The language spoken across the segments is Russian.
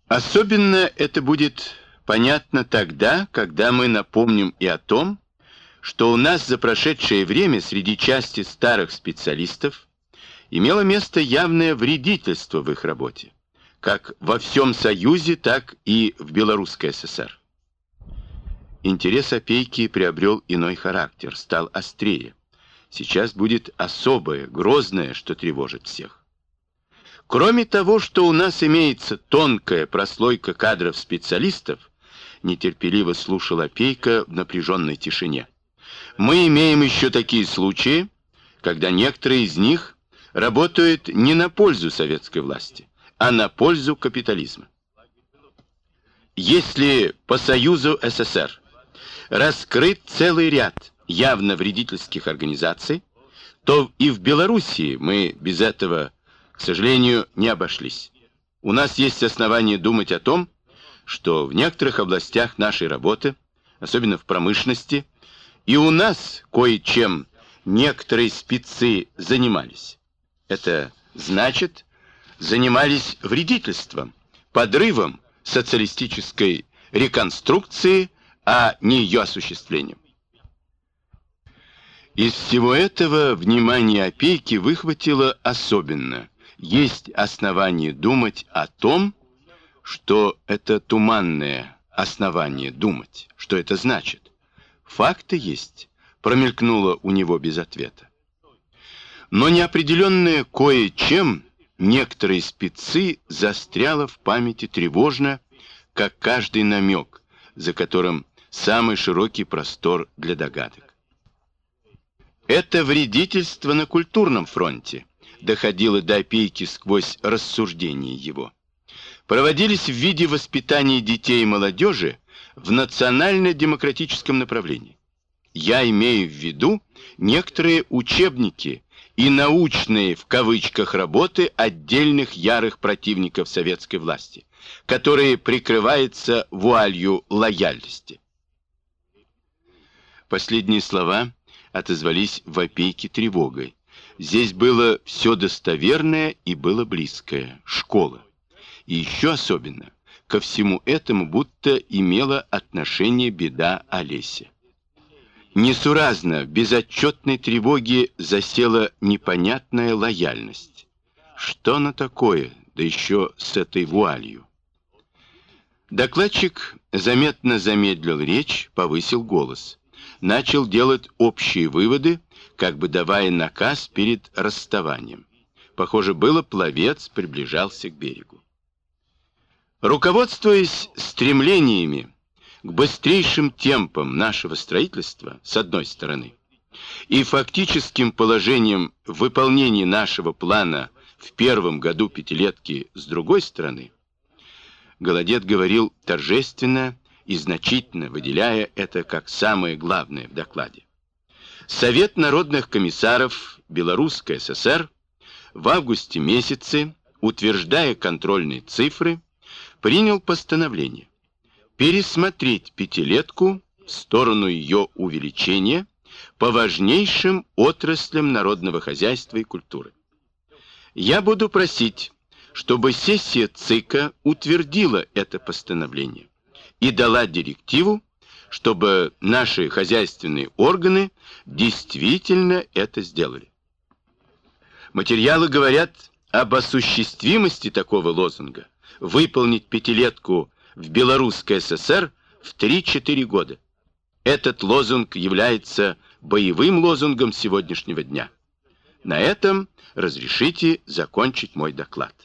Особенно это будет понятно тогда, когда мы напомним и о том, что у нас за прошедшее время среди части старых специалистов имело место явное вредительство в их работе, как во всем Союзе, так и в Белорусской ССР. Интерес опейки приобрел иной характер, стал острее. Сейчас будет особое, грозное, что тревожит всех. Кроме того, что у нас имеется тонкая прослойка кадров-специалистов, нетерпеливо слушал опейка в напряженной тишине, мы имеем еще такие случаи, когда некоторые из них работают не на пользу советской власти, а на пользу капитализма. Если по Союзу СССР раскрыт целый ряд явно вредительских организаций, то и в Белоруссии мы без этого, к сожалению, не обошлись. У нас есть основания думать о том, что в некоторых областях нашей работы, особенно в промышленности, и у нас кое-чем некоторые спецы занимались. Это значит, занимались вредительством, подрывом социалистической реконструкции, а не ее осуществлением. Из всего этого внимание опейки выхватило особенно. Есть основания думать о том, что это туманное основание думать. Что это значит? Факты есть, промелькнуло у него без ответа. Но неопределенное кое-чем некоторые спецы застряло в памяти тревожно, как каждый намек, за которым самый широкий простор для догадок. Это вредительство на культурном фронте доходило до опейки сквозь рассуждения его. Проводились в виде воспитания детей и молодежи в национально-демократическом направлении. Я имею в виду некоторые учебники и научные в кавычках работы отдельных ярых противников советской власти, которые прикрываются вуалью лояльности. Последние слова отозвались в опейке тревогой. Здесь было все достоверное и было близкое — школа. И еще особенно ко всему этому будто имела отношение беда Олеся. Несуразно, в безотчетной тревоге засела непонятная лояльность. Что она такое, да еще с этой вуалью? Докладчик заметно замедлил речь, повысил голос. Начал делать общие выводы, как бы давая наказ перед расставанием. Похоже было, пловец приближался к берегу. Руководствуясь стремлениями к быстрейшим темпам нашего строительства, с одной стороны, и фактическим положением выполнения нашего плана в первом году пятилетки, с другой стороны, Голодец говорил торжественно и значительно, выделяя это как самое главное в докладе. Совет народных комиссаров Белорусской ССР в августе месяце, утверждая контрольные цифры, принял постановление пересмотреть пятилетку в сторону ее увеличения по важнейшим отраслям народного хозяйства и культуры. Я буду просить, чтобы сессия ЦИКа утвердила это постановление и дала директиву, чтобы наши хозяйственные органы действительно это сделали. Материалы говорят об осуществимости такого лозунга выполнить пятилетку в Белорусской ССР в 3-4 года. Этот лозунг является боевым лозунгом сегодняшнего дня. На этом разрешите закончить мой доклад.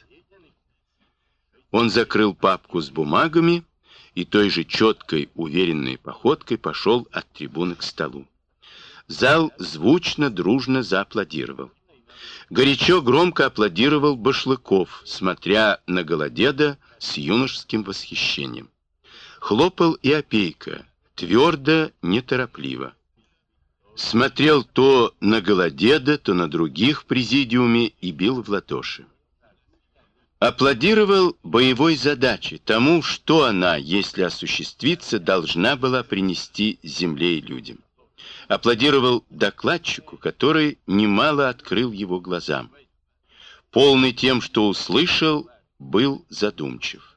Он закрыл папку с бумагами и той же четкой, уверенной походкой пошел от трибуны к столу. Зал звучно, дружно зааплодировал. Горячо, громко аплодировал Башлыков, смотря на Голодеда с юношеским восхищением. Хлопал и опейка, твердо, неторопливо. Смотрел то на Голодеда, то на других в президиуме и бил в ладоши. Аплодировал боевой задаче, тому, что она, если осуществится, должна была принести земле и людям. Аплодировал докладчику, который немало открыл его глазам. Полный тем, что услышал, был задумчив.